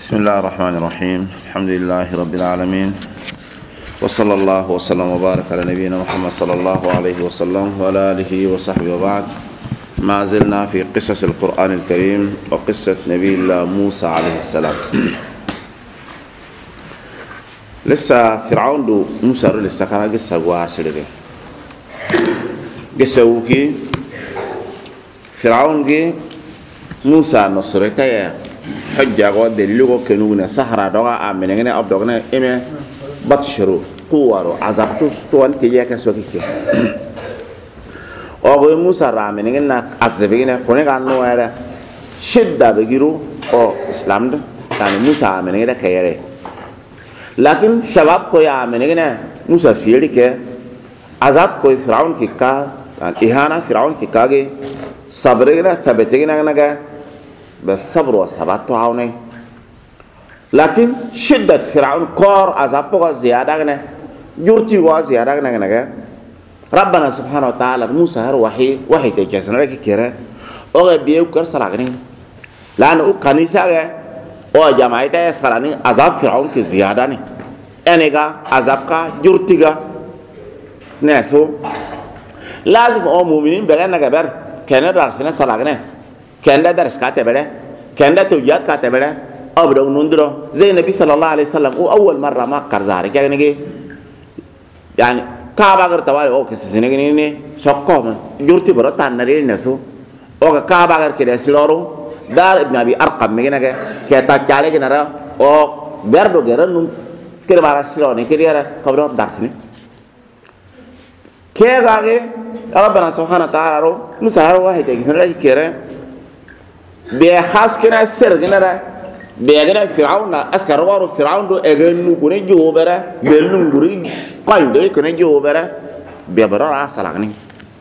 بسم الله الرحمن الرحيم. الحمد لله رب العالمين، وصلى الله وسلم وبارك على نبينا محمد صلى الله عليه وسلم وعلى آله وصحبه وبعد. ما زلنا في قصص القرآن الكريم وقصة نبي الله موسى عليه السلام. لسه فرعون دو موسى لسه كان قصة واسرة قصة وكي فرعون جي موسى نصرته حجة قد دليلو كنونا سحرة دعاء آمنين أبدونا إما بتشرو قوارو عذابتوس توان تيجي كسوكي أقول موسى رامنين نا عذابين كونه كانوا هذا شدة بيجرو أو إسلام ده كان موسى آمنين ده كيره لكن شباب كوي آمنين موسى سيري كه عذاب كوي فرعون كيكا إهانة فرعون كيكا كي صبرنا ثبتنا نجا بس صبر والثبات تعاوني لكن شدة فرعون كار عذابه زيادة كنا جرتي زيادة كنا ربنا سبحانه وتعالى موسى هر وحي تجسنا لك كيره أو بيو كر سلاغني لأنه كنيسة أو جماعة سلاني عذاب فرعون كزيادة ني أنيكا عذاب كا جرتي كا نسو لازم أو مؤمنين بعدين نجبر كنا درسنا سلاغني كندا درس كاتبه كندا توجيهات كاتبه أبدا ونندرو زي النبي صلى الله عليه وسلم أول مرة ما كرزاري يعني كعبة غير توالي أو كسينة كنيني شقام جورتي برا تانريل نسو أو كعبة غير كده سلورو دار ابن أبي أرقم مكينة كتا كالي كنارا أو بيردو غيرن كده بارا سلوني كده كبروا درسني كيه غاغي ربنا سبحانه وتعالى رو نسهروا واحد يجسنا لك كده بيخاص كنا سر كنا بيجنا فرعون أسكر وارو فرعون دو أجنو كنا جوبرة بيلنو غري قايم دو كنا جوبرة بيبرر عسلاني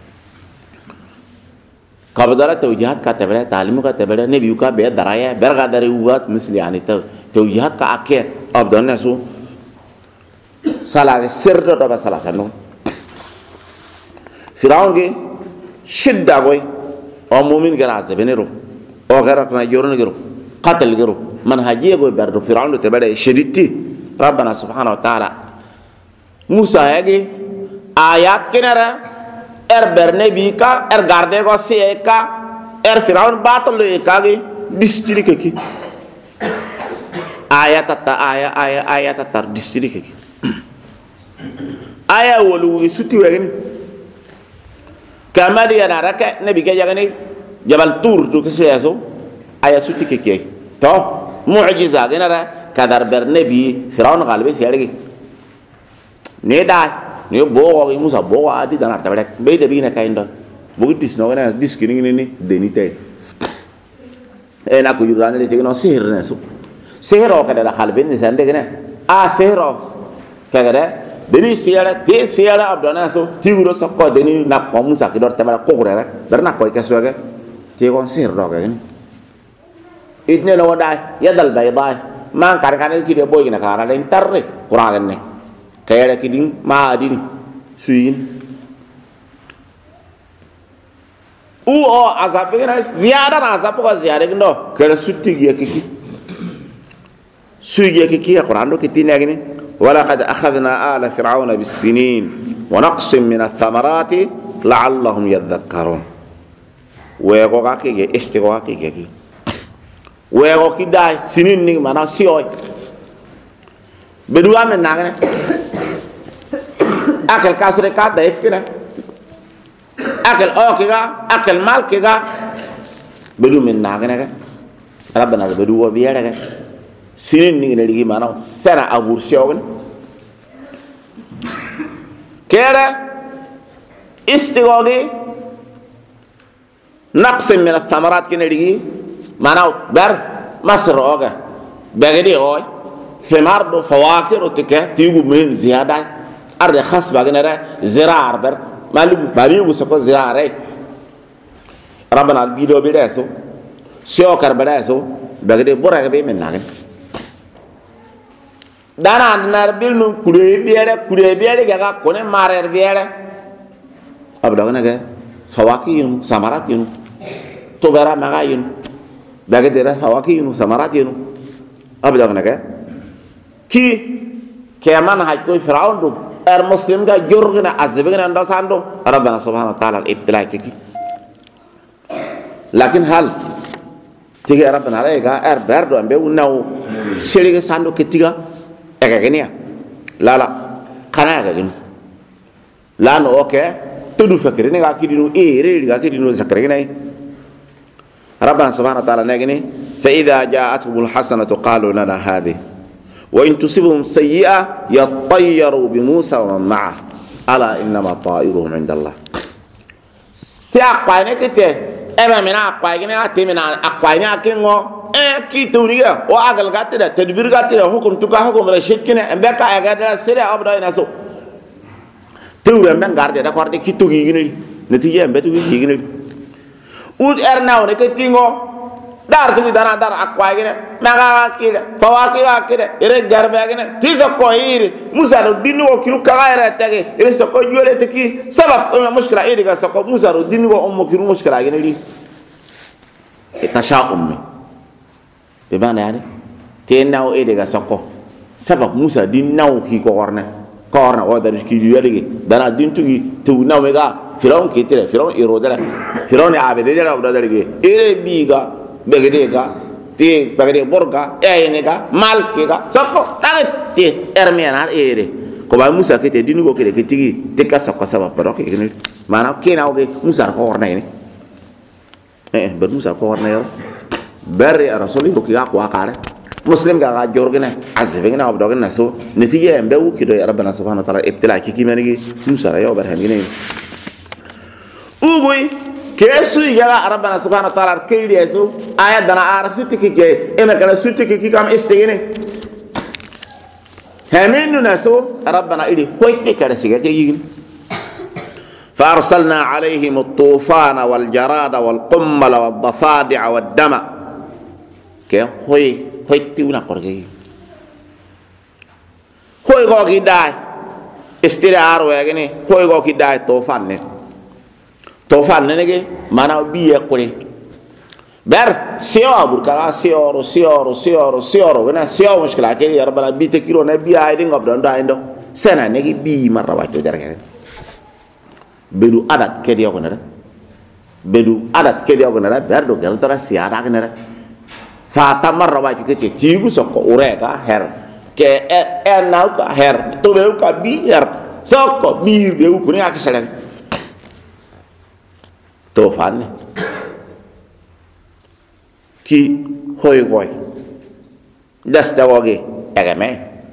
كابدارة توجيهات كاتبرة تعليم كاتبرة نبيو كا بيد دراية برغا دريوات مثل يعني توجيهات كأكيد أبدان نسو سلاك سر دو بس سلاسنو فرعون كي شدة قوي أمومين كراسة بنيرو أو غيرنا يورون غيره قتل غيره منهجية قوي برضو فرعون تبدأ شديدتي ربنا سبحانه وتعالى موسى هيجي آيات كنارا برنبي كا غاردة كا سيكا فرعون باطل كاجي دستيري كي آيات تتا دستيري كي آية ولو يسوتي وعين كما دي أنا رك نبي كي يعني جبل طور تو كسياسو آية سوتي كي تو معجزة كنا كدر برنبي فرعون غالبي سياري نيدا نيو بوغ موسى بوغ عادي دانا تبارك بيد بينا كايندا بوغ تيسنو كنا ديس كيني ديني تاي انا كو يوران لي تيغنو سير نسو سيرو كدا خالبين نساندي كنا سيرو كدا دني سيارة تي سيارة أبدانا سو تيغرو سكوا دني ناقو موسى كدور تبارك كوكرة برنا كوي كسوة تيغون سير روكا كني إتني لو داي يدل بيضاي ما كان كده بوي كنا كارا لين ترى قرآن كني كيا كدين ما أدين سوين أو عذاب كنا زيادة عذاب كوا زيادة كنا كده سوتي كي سوي كي قرآن لو كتير ناقني ولقد أخذنا آل فرعون بالسنين ونقص من الثمرات لعلهم يذكرون ويقوغا كي استيقوغا كي ويقوغا كي داي سنين نيك مانا سيوي بدوا من ناغنة أكل كاسر كات دايف كنا أكل أوكيغا أكل مال كيغا بدوا من ناغنة ربنا بدوا بيارك سنين نيك نلقي مانا سنة أبور سيوغن كيرا استيقوغي نقص من الثمرات كنريجي معناه بر مصر أوجا بعدي هوي ثمار دو فواكه رتكه تيجو مهم زيادة أرد خاص بعدنا زراعة بر مالو باريو سكو زراعة ربنا البيدو بيداسو سيو كربداسو بعدي بورا كبي من ناقن دانا عندنا بيلنو كوري بياله كذا كونه مارر بياله أبدا كنا فواكه ينو سمارات ينو تو برا مغا ينو بعد ده فواكه ينو سمارات ينو abda kana ki keman hay ko fir'aun do muslim ga jorgina azbina ndo sando rabbana subhanahu wa ta'ala ibtila ki lakin hal tigi rabbana rega berdo ambe unaw sirige sando ketiga genia la kana ga gin la no tudu fakir ni ga kidinu re ga kidinu zakari nai rabbana subhanahu wa ta'ala negini fa idha ja'atuhul hasanatu qalu lana hadhihi وإن تصبهم سيئة يطيروا بموسى ومن معه ألا إنما طائرهم عند الله تأقوى نكتة أما من أقوى نكتة من أقوى نكتة كي توريا وأقل قاتلة تدبير قاتلة حكم تكا حكم رشيد كنا أمبكا أقادر سريع أبدا ينسو توريا من غاردة دا قوارد كي توغي جنري نتيجة أمبا توغي جنري ود أرناو نكتة dar tu dar akwa gene naga kire fawaki ga kire ere garbe gene tiso ko iri musa ro dinu ko kiru kaga ere tege ere so ko jole teki sabab o mushkila iri ga so ko musa ro dinu ko ummo kiru mushkila gene li tashaum be bana yani te naw iri ga so ko sabab musa din naw ki ko korna o dar ki yele dana din tugi tu naw me ga firaun ki tire firaun iro dara firaun abede dara o dara ge ere biga begedega te bagede borga enega malkega sokko dagete ermiana ere ko ba musa kete dinugo kede ketigi te ka sokko sabab barok igni mana kena oge musa ko warna ini ber musa ko warna yo berri rasuli ko ya ko akare muslim ga jorgene azvegna obdogena so netije embe wukido ya rabbana subhanahu wa ta'ala ibtila ki kimenigi musa yo barhan gine ugoy kesu ya rabbana subhanahu wa ta'ala kaydi yesu ayat dana ara sutiki ke ema kana sutiki ki kam istigene haminu nasu rabbana ili koyte kada siga ke yigin fa arsalna alayhim at-tufana wal jarada wal qummal wad dafadi'a wad dama ke hoyti una korge hoy go ki dai istira aro yagene hoy go ki dai tufan ne tofal nenege mana biya kore ber sio burka sioro gena sio mushkila ke ya rabbana bi te kiro na biya ay ngob don daindo sena negi bi marra waccio jarake bedu adat ke dio gonara ber do gal tara siara gonara fata marra waccio ke tigu sokko ureka her ke enau ka her to be ka bi her sokko bir be ku ni akisalen tofan ki hoy goy das dawoge egame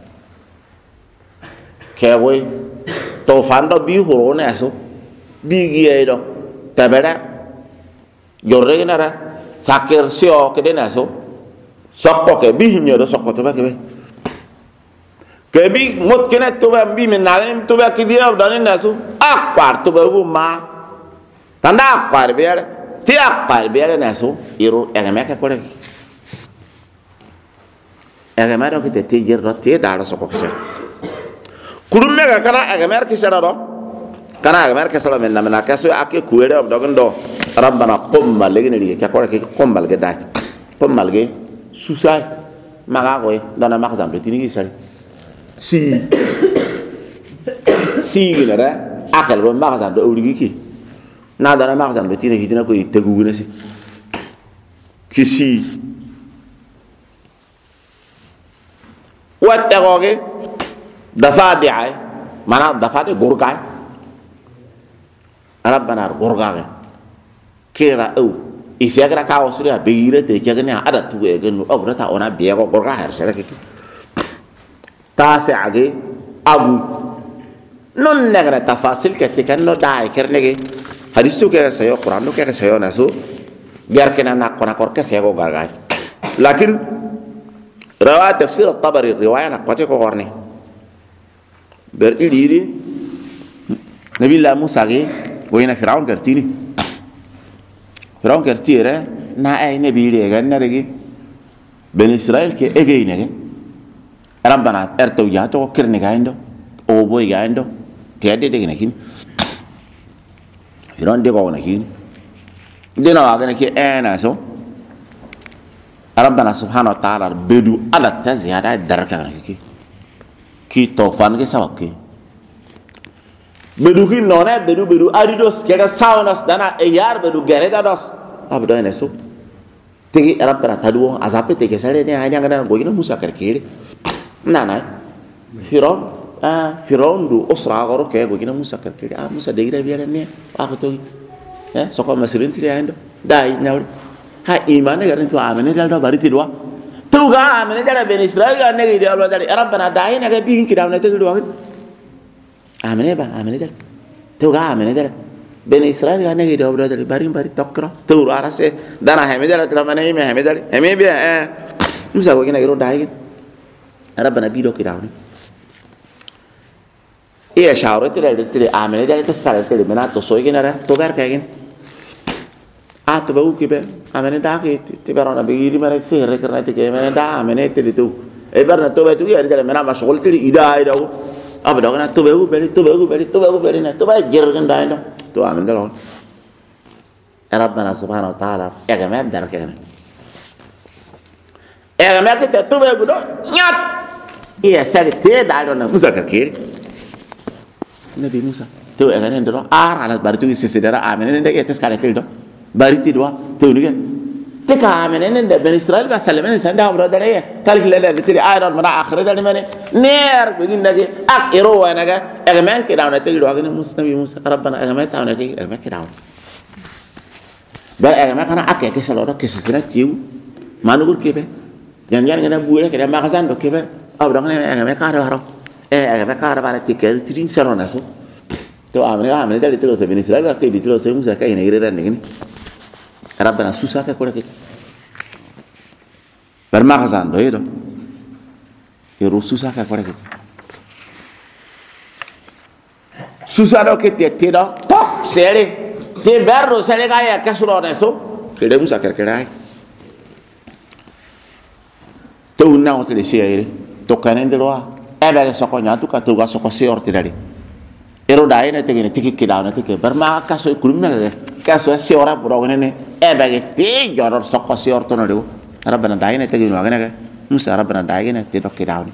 kewoy tofan do bi horo naso bi giye do tabera jorre nara sakir sio ke denaso sokko ke bi hinyo do sokko to ba ke bi mot kenet to ba bi menalen to ba ki dia do naso akpar to ba ma tanda akpar biar ti akpar biar nasu iru egame ka kore egame do kite ti jer do ti dara soko kise kurum mega kana egame ki sera do kana egame ki sera men na kaso ake kuere ob dogondo rabbana qumma legene ri ka kore ki qummal ge dai qummal ge susai maga ko dana magazam do tini sari si gilera akal bo magazam do urigi ki na dana magazam do tini hidina ko teguguna si kisi watta goge dafadi ay mana dafadi gurgay rabbana gurgay kira au isiagra ka osuri beire te kegene ada tu egen obrata ona biego gurga har sere ki ta se age agu non negra tafasil ke tikanno dai kernege hadisu ke sayo Quran ke sayo nasu biar kena nak kona korke sayo gargai lakin rawa tafsir at-Tabari riwayat nak pace ko korne ber idiri nabi la Musa ge goyina Firaun gartini Firaun gartire na ay nabi re ganna regi ben Israel ke egeyne ge rabbana erto jato kirne gaindo o boy gaindo tede de gene kin Firaun de ko na kin dina wa gane ke ena so ربنا سبحانه وتعالى بدو على التزيادة دركة كي توفان كي سبب كي بدو كي نونا بدو أريدوس كذا ساونس دانا إيار بدو غيردا دوس أبدا ينسو تيجي ربنا تدوه أزابي تيجي سالي نيا هني عندنا بوجينا موسى كركيري نانا فرعون دو أسرع غرو كي بوجينا موسى كركيري موسى ديجرا بيانا نيا أخذوه سوكا مسيرين تري عنده داي ناوري ha imane garin to amene dal do bari tidwa to ga amene dal ben israel ga negi dal do dal rabbana dai na ga bihin ki dawna te do amene ba amene dal to ga amene dal ben israel ga negi dal do dal bari tokkra to arase dana heme dal tra mane me heme dal heme be musa ko gina giro dai rabbana bi do ki dawni e shawrete dal te amene dal taskara te mena to so gina ra to gar ka gina to bau kibe amene da ke ti barona bigiri mare sere karna te ke mene da amene te tu e barna to betu ya dale mena mashghul ti ida abda gana to bau beri na to ba jer gan da ndo to amene dal rabbana subhanahu wa ta'ala ya ga men dar ke ne e ga me ke te to bau do nyat iya sari te da do na musa ka ke nabi musa to e ga ne ndo ala bari tu sisi dara amene ne ke tes kala te do bari tidwa tewniga te ka amene ne ben israel ka salamene sanda abro dare kalif la le tiri ayron mara akhira dare mane ner begin nage ak ero wanaga egmen ke dawna te do agene musnabi musa rabbana egmen tawna ke egmen ke dawn ba egmen kana ak ke salo ke sisina tiw manugur ke be jan ngena buure ke da magazan do ke be abro ngene egmen ka haro egmen ka haro bara te ke tirin salo naso to amene dare tiro se ben israel ka ke tiro se musa ka ine ire ran ngene rabbana susa ka kore ke bar magazan do yedo yero susa ka kore ke susa do ke te do tok sere te berro sere ga ya kasuro neso ke de musa kerkerai to unna o te sere to kanende lo e ba so ko nyatu ka to ga so ko se orti dali ero dai ne te ke tiki kidana te ke bar ma ka so kurumna kaso si ora puro ngene e bagi ti joror sokko si orto no dewo rabbana dai ne tegi no ngene ke musa rabbana dai ne ti dokki dawni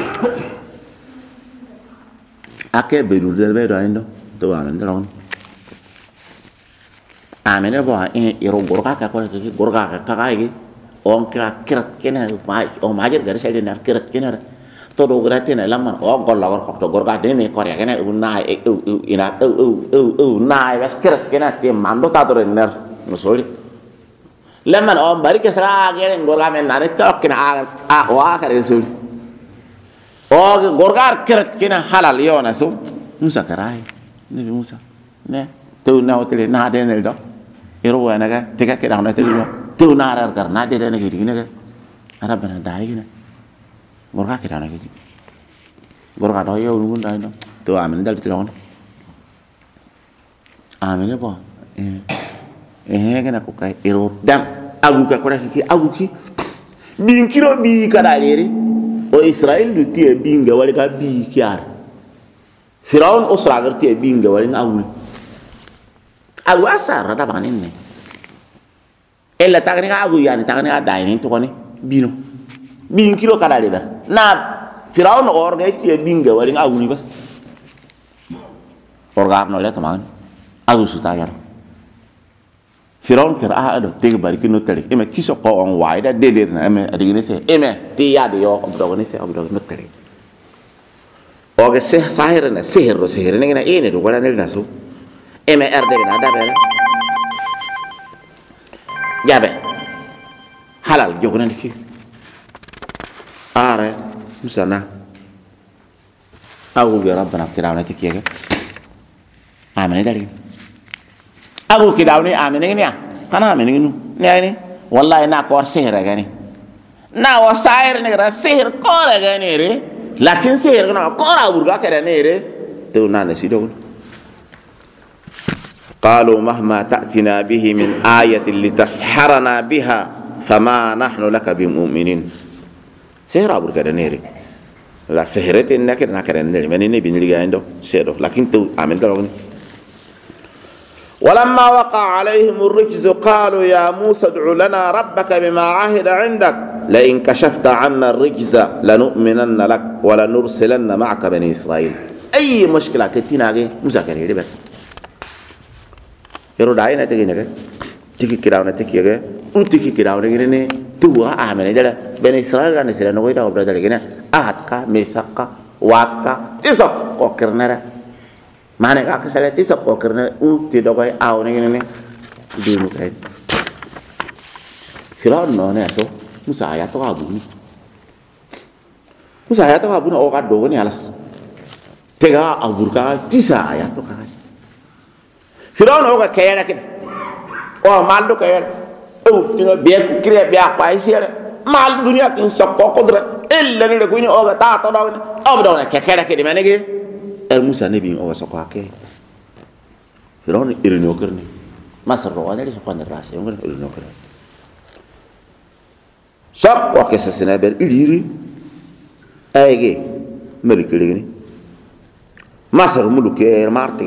ake bedu del be do ando to wan ndron amene bo e iro gorga ka ko ke gorga ka ka ge on kra kirat kene ma o majer gari sel ne kirat kene to do grate ne lamman o golla war ko to gorga de ne ko ya kene unna ina na bas kirat kene ti mando ta do ner no soli lamman o bari ke sara gene gorga men na to kene a wa ka re soli o gorga kirat kene halal yona so musa karai ne musa ne to na o tele na de ne do ero wa na ga te ka ke da na te do to na ra kar na de ne ke ne ga rabbana dai ne gorga ke dana ke gorga do yo ngun dai no to amene dal ti don amene bo ke na ko kai ero dam agu ka ko ki agu ki bin kilo bi ka dalere o israel du ti bi nga wala ka bi kiar firaun o sragar ti bi nga wala ngawul agu asar da banin ne ella tagni agu yani tagni adai ni to ko ni bino bin kilo ka dalere na firaun orga ti binga wali ngawuni bas orgar no le taman agu suta yar firaun kira ado te bari kino tele eme kiso ko on waida de na eme adigine se eme ti ya de yo obdogone se obdogone no tele oge se sahir na sihir ne ngena ene do wala ne nasu eme erde na da bela jabe halal jogona ki are musana agu bi rabbana kirawna tikiyege amene dali agu kirawni amene ni kana amene ni ne wallahi na ko sihir gani na wa sair ne ra sihir ko gani re lakin sihir na ko ra burga kare ne re to na ne sido قالوا مهما تأتنا به من آية لتسحرنا بها فما نحن لك بمؤمنين sehra bur kada nere la sehrete nakere nakere nere menene binili gando sedo lakin tu amen dalo ولما وقع عليهم الرجز قالوا يا موسى ادع لنا ربك بما عهد عندك لئن كشفت عنا الرجز لنؤمنن لك ولنرسلن معك بني إسرائيل. أي مشكلة كتير موسى كان يريبك يرو داينا تيجي تيجي كراونا تيجي تيجي كراونا كنا توا آمنة جلا بني إسرائيل كان يصير نقول ده أبدا كنا أهتك ميساك واكا تيسك كوكرنا mana ka kesala ti sok karena ti dogai aw ne ne dulu kai Firaun no ne so Musa ya to abu ni Musa ya to abu no ka do ni alas tega abur ka tisa ya to ka Firaun o ka kaya ke o mal do kaya o tinga be kire be apa isi mal dunia kin sok ko kodra illa ni ko ni o ka ta to do ni o do ne ke kaya ke di mane ke Musa nabi o soko ake Firaun irino kerni masar ro ada di sopan ras yang irino kerni soko ake sesena ber idiri ayge melikiri ni masar muluke marte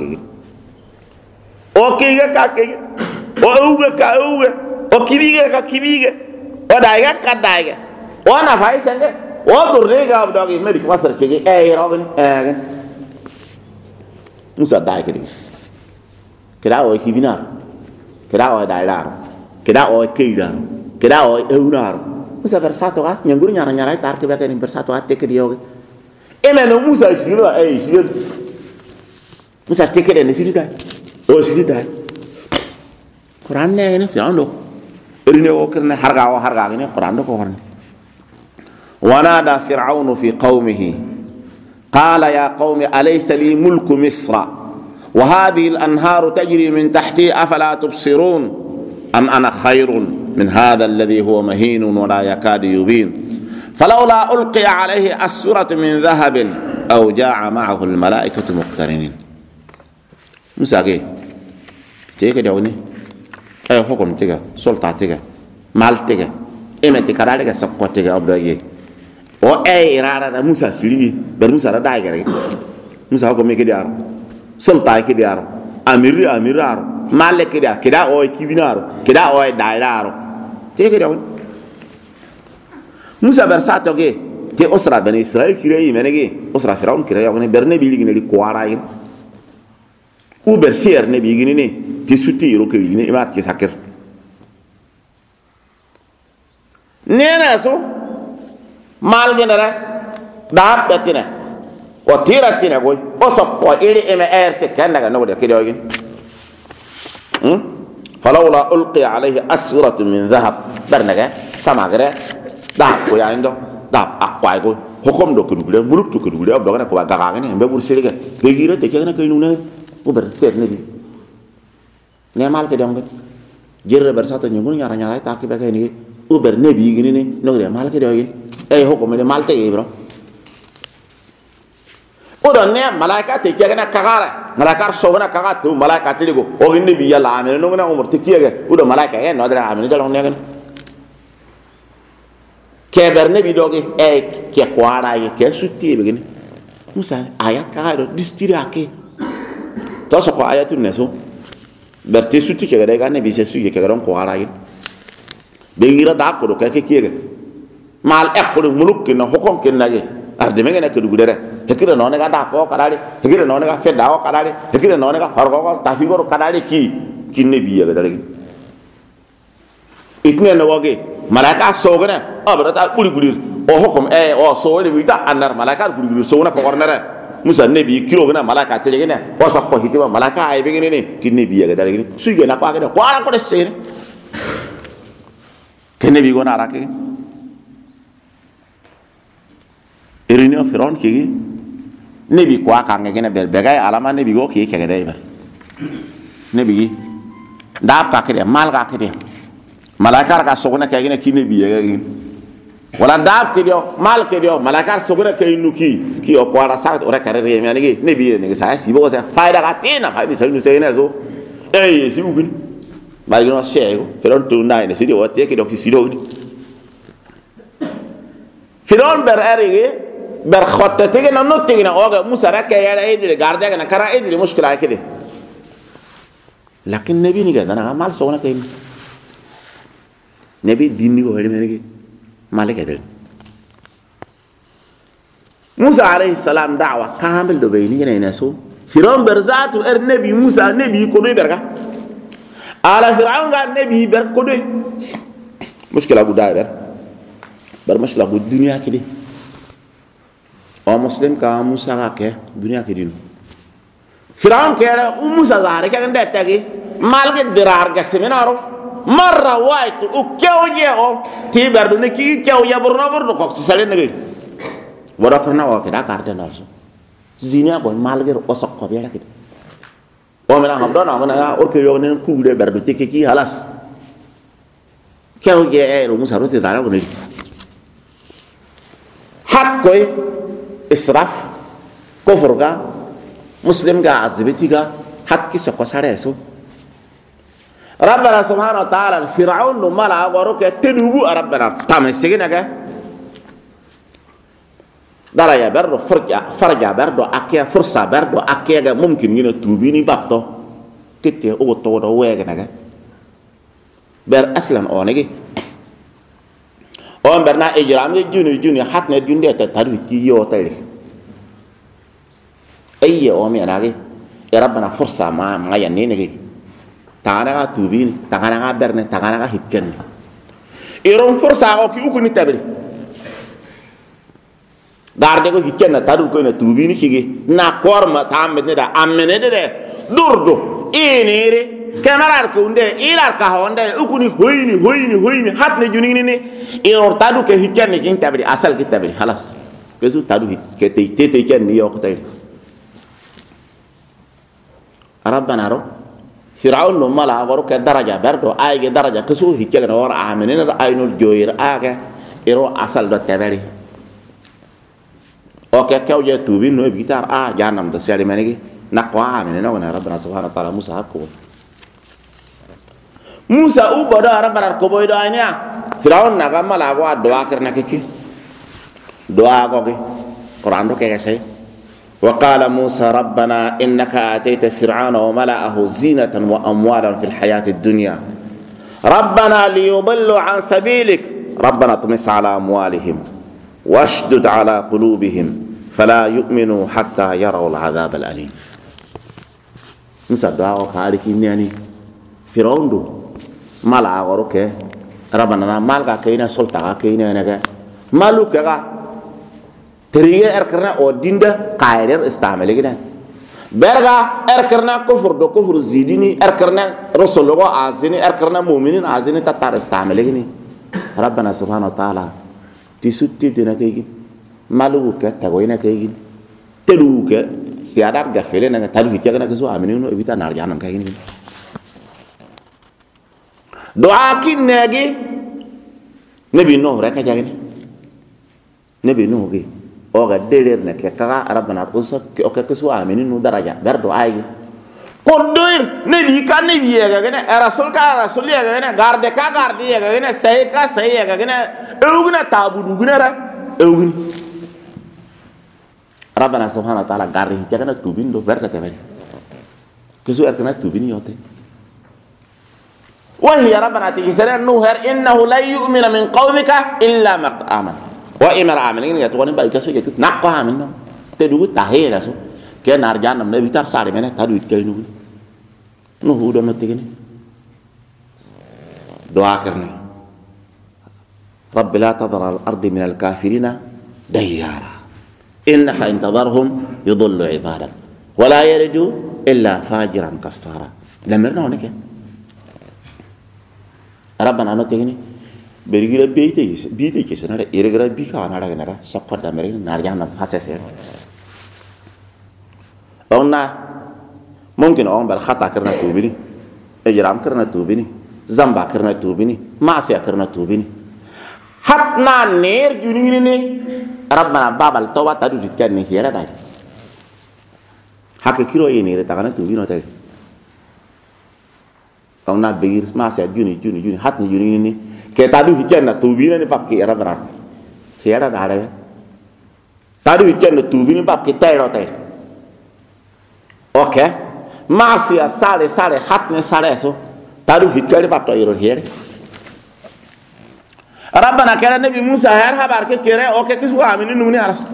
oke ga kake o uga ka uga o kibiga ka kibiga o daiga ka daiga o na fai sanga o durrega abdogi melik masar kege rogen Musa dai kedi keda o kibinar keda o dailar keda o keidar keda o eunar Musa versato ka nyanguru nyara nyara tar ke bakani versato atte ke dio emeno Musa silo silo Musa teke de silo dai o silo dai Quran ne ne fiando erine o kerne harga ne Quran do ko horne ونادى فرعون في قومه قال يا قوم أليس لي ملك مصر وهذه الأنهار تجري من تحتي أفلا تبصرون أم أنا خير من هذا الذي هو مهين ولا يكاد يبين فلولا ألقي عليه أسورة من ذهب أو جاء معه الملائكة مقترنين موسى كي تيجي دوني أي حكم تيجي سلطة تيجي مال تيجي إمتى كرالك سقط تيجي أبدا o rara da Musa sili ber Musa da dai gare Musa ko me ke diar sulta ke diar amirar male ke diar keda o kibinar keda o dailaro te ke dawn Musa ber sato ge te osra bani Israel kirei menege osra Firaun kirei ne berne biligi ne ko arayin u ber ser ne biligi ne ti suti ro ke ne imat ke sakir nena so mal genera dab datina o tiratina goy o sokko iri erte kanna no de kido gin falawla ulqi alayhi asratun min dhahab barnaga sama gere dab ko ya indo dab akwai go hukum do kudule muluk to kudule abdo kana ko gaga ngene be bur sirga be gira te kana kay nuna o ber ser ne bi ne mal ke dong jirre ber sato nyungun nyara nyara ta ki be kay ni o ber ne bi gini ne no de mal ke do gin hukum de malte bro odo ne malaika te kegena kagara malaika sogona kaga tu malaika te go o ginni bi yalla amene no ngana umur te kege odo malaika no dara amene jalo ne ke berne bi dogi ke kwara ke sutti be gini musa ayat kaga do distira ke to so ko ayatu neso berte sutti ke ga ne bi se suye ke ga kwara be gira da ko do ke kege mal ekko muluk kin hukum kin lagi arde mengena ke dugudere hekire no ne ga da ko kadari hekire no ne ga fedda o kadari hekire no ne ga hargo ko tafigoro kadari ki ne biya ga dalagi itne no wage malaka sogana abrata buri o hukum o so le bita anar malaka buri so na ko ornara musa ne bi kiro gana malaka te gene o so ko hitima malaka ay be gene ne ki ne biya ga dalagi suige na ko ga ko ara ko de sene kene bi gona rake Irinio Firaun ki nebi kwa kange gene berbegay alama nebi go ki kege dai bar nebi da ka kede mal ka kede malakar ka sogona kege ne ki nebi yege wala da kede mal kede malakar sogona kege nuki ki o kwara sa ora kare re me ne nebi ne sa si bo sa faida ka tina faida sa nu se ne so si ugin ba gino shego Firaun tu nai ne si di o te ke do ki si do Firaun ber erige ber khotte tege na no tege na oga musa raka ya la edile garda na kara edile mushkila kede lakin nabi ni ga dana mal so na kay nabi dinni ko hede menege malaka del Musa alayhi salam da'wa kamil do bayni ngene so Firaun berzatu nabi Musa nabi ko do berga ala Firaun ga nabi ber ko do mushkila gu da ber mushkila gu dunya kidi o muslim ka Musa ga ke dunya kidi Firaun kera Musa zare ka ngende tagi malge dirar ga seminaro marra waitu u kewje o ti berdu ne ki kew ya burno ko ci salen ngey wara karna o ke da karte na so zina bon malge o sokko be rakit o mena ham do na ngana o ke yo ne ku de berdu te ki halas kewje e ro Musa ro ti dara ko ne hat koy israf kufur ga muslim ga azbiti ga hat ki sokko sare so ربنا سبحانه وتعالى فرعون ملا غروك تدوبو ربنا تامسينا كه دارا يا برضو فرجع برضو اكيا فرصه برضو اكيا ممكن ينا توبيني بابتو كتي او تو دو ويغنا كه بر اصلا اونغي اون برنا اجرام جوني حتنا جوندي تاريخ يو تاريخ اي اومي اناغي يا ربنا فرصه ما ينينغي tagana ga tubini tagana ga berne tagana ga hitken iron forsa ko ki ukuni tabri darde ko hitken na tadu ko na tubini kigi na korma tambe da amene de durdo inire kamarar ko unde ilar ka honde ukuni hoyni hatne junini ni iron tadu ke hitken ni kin tabri asal ki tabri halas kesu tadu hit ke te ken ni yo ko tay rabbana ro Firaun no mala agoro ke daraja berdo ay ge daraja kesu hikke na war amene na aynul joyir age iro asal do teberi o ke kewje tubi no bitar janam do seri menegi nakwa amene no na rabbana subhanahu wa ta'ala Musa hakko Musa u bodo rabbana ko boydo anya Firaun na ga mala go doa kerna kiki doa go ge Quran do ke sai وقال موسى ربنا إنك آتيت فرعون وملأه زينة وأموالا في الحياة الدنيا ربنا ليضلوا عن سبيلك ربنا اطمس على أموالهم واشدد على قلوبهم فلا يؤمنوا حتى يروا العذاب الأليم موسى دعا وخالك إني فرعون دو ملأ غروك ربنا مالك كينا سلطة كينا مالك teriye karena odinda kairer istamele gina berga karena kufur do kufur zidini karena rasulullah azini karena mu'minin azini tatar istamele gini rabbana subhanahu wa ta'ala tisutti dina kaygi maluka tagoina kaygi teluka siadar gafele na talu hikya na kesu amini no evita narjanam kaygi ni doa kinegi nabi nuh reka jagini nabi nuh ge oga derer na ke kaga rabbana qusa ke oka kesu amini no daraja berdo ay kodoir nabi kan nabi ya gane rasul ya gane garde ya gane say ya gane eugna tabudu guna ra eugni rabbana subhanahu wa ta'ala garri jagana tubin do berda tebel kesu kana tubin yote wa hiya rabbana tijsara nuhar innahu la yu'minu min qawmika illa man amana wa imara amin ini to woni ba kaso je nakko amin no te dugu tahira so ke nar janam ne bitar sare mena tadu kay nu no hudo no tegene doa karne rabbi la tadhar al ardi min al kafirina dayara innaka intadharhum yudillu ibadak wa la yalidu illa fajiran kafara lamirna oneke rabbana no tegene berigira bite ke sana irigira bika na daga nara sakko da mere na janam fasese onna mungkin on bar khata karna tubini ijram karna tubini zamba karna tubini maasiya karna tubini hatna ner junini ne rabbana babal tawba tadu dikkan ni hera dai hakke kiro ini re tagana tubino tay onna begir maasiya juni hatni juni ni ke tadu hikena tubina ni pak era benar hiara ada tadu hikena tubina pak kita ero tay oke maasiya sale hatne sale so taru hikari papto yoro here rabbana kera nabi musa har habar ke kere o ke kisu amini numni aras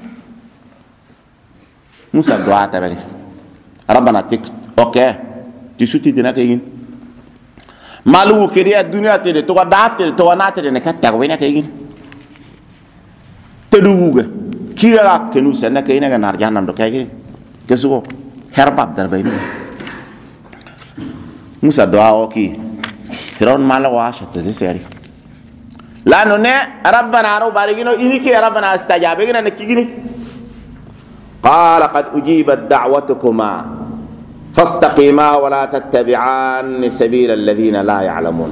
musa doa ta bari rabbana tik okay ti suti dina kayin malu kiriya dunia te to date to nate ne katta ko ina kayin te duuga kira ke nu senna kayina ga nar jahannam do kayin kesu herbab dar bayni musa doa o ki firon mala wa shatte de seri la no ne rabbana ro barigino ini ki rabbana istajabe gina ne kigini qala qad ujibat da'watukuma fastaqima wa la tattabi'an sabila alladhina la ya'lamun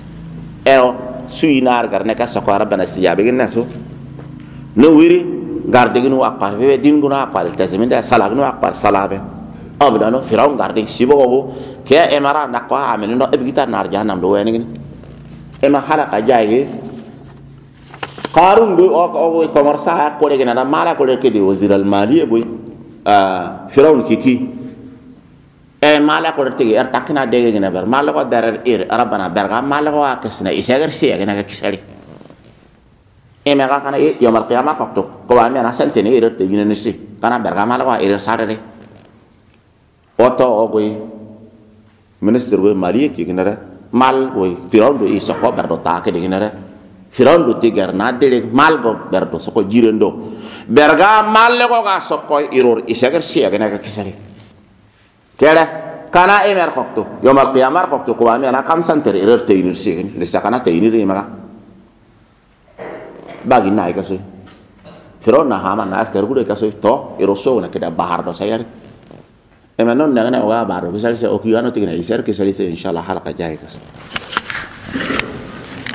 suinar garne ka sako rabbana istajabe gina so no wiri garde gino akpar be din guna akpar taziminda salagno akpar salabe abdano firaun garde sibo go ke emara nakwa ameno ebgita nar jahannam do wani gini ema halaka jaye qarun do o commerça ko de gena mala ko de ke di wazir al maliya boy firaun kiki mala ko de tege takna de gena ber mala ko darar rabbana berga mala ko akesna isagar si gena ka kisari mega kana yawmal qiyamah ko wa mi ana santene te gina nisi kana berga mala ko sarare oto ogoy minister go maliya ki gena mal go firaun do iso ko berdo ta ke de gena firon do tigar na dele mal go berdo soko jirendo berga mal ko ga soko iror isagar si agana ka kisari kera kana emer kokto yomal qiyamar kokto ko ami ana kam santer iror te inir si le sakana te inir maga bagi nai ka so firon na hama na askar gude ka so to iroso na keda bahar do sayar emanon na wa baro bisal se okiyano tigna isar kisari se inshallah halqa jay ka so